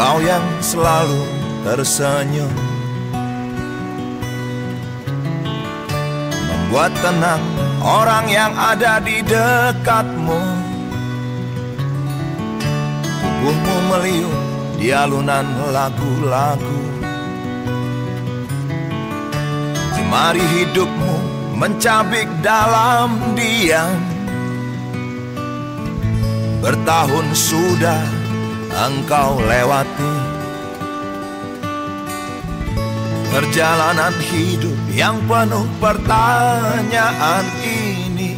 Kau yang selalu tersenyum, membuat tenang orang yang ada di dekatmu. Tubuhmu meliuk di alunan lagu-lagu. Jemari hidupmu mencabik dalam diam. Bertahun sudah engkau lewati perjalanan hidup yang penuh pertanyaan ini.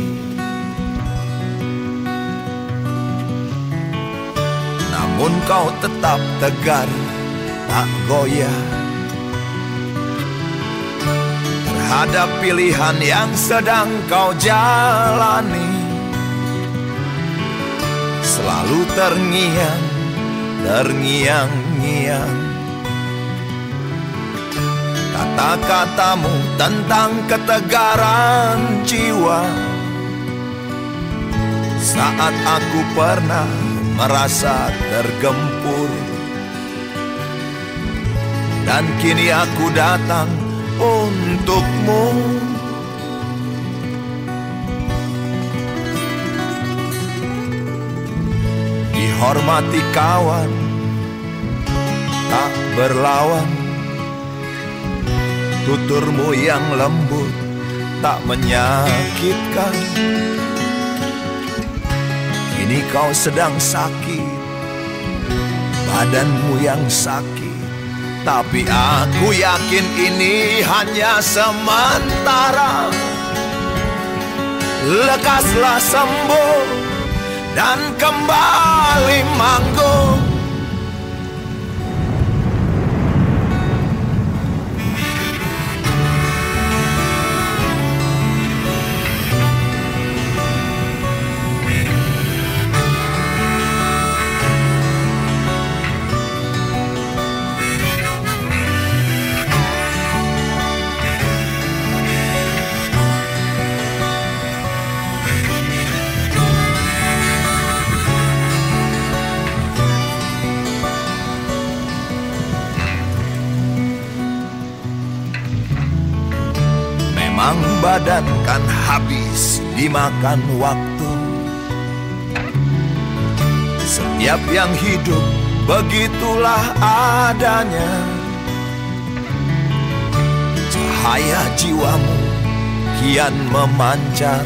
Namun kau tetap tegar, tak goyah terhadap pilihan yang sedang kau jalani. Selalu terngiang-ngiang kata-katamu tentang ketegaran jiwa. Saat aku pernah merasa tergempur, dan kini aku datang untukmu. Dihormati kawan, tak berlawan. Tuturmu yang lembut tak menyakitkan. Kini kau sedang sakit, badanmu yang sakit. Tapi aku yakin ini hanya sementara. Lekaslah sembuh dan kembali manggung. Memang badan kan habis dimakan waktu. Setiap yang hidup begitulah adanya. Cahaya jiwamu kian memancar,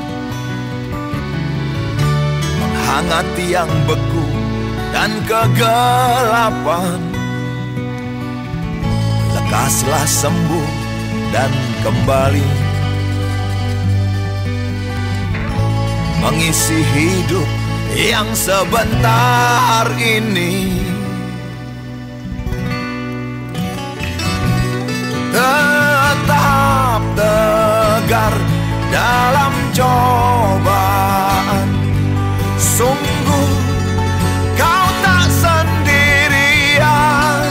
menghangati yang beku dan kegelapan. Lekaslah sembuh dan kembali mengisi hidup yang sebentar ini. Tetap tegar dalam cobaan. Sungguh kau tak sendirian.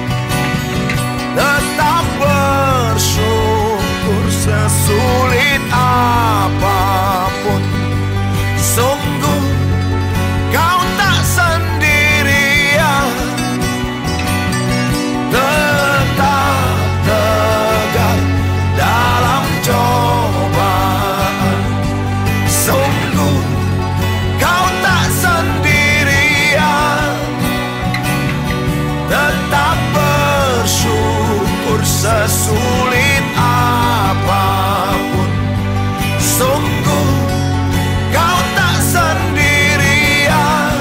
Tetap bersyukur sesulit apapun. Sungguh kau tak sendirian. Tetap tegar dalam cobaan. Sungguh kau tak sendirian. Tetap bersyukur sesulit apapun. Sungguh kau tak sendirian.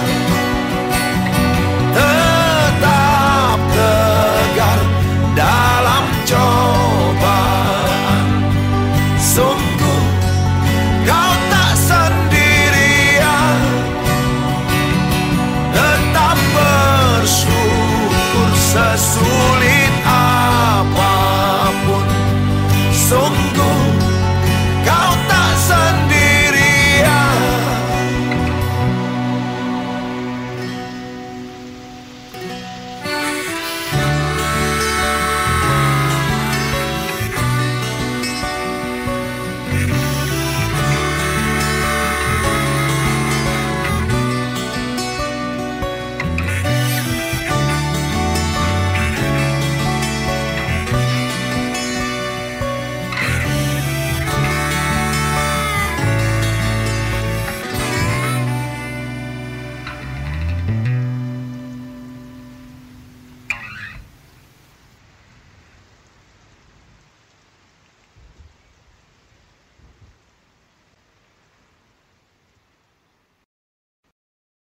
Tetap tegar dalam cobaan. Sungguh kau tak sendirian. Tetap bersyukur sesulit apapun. Sungguh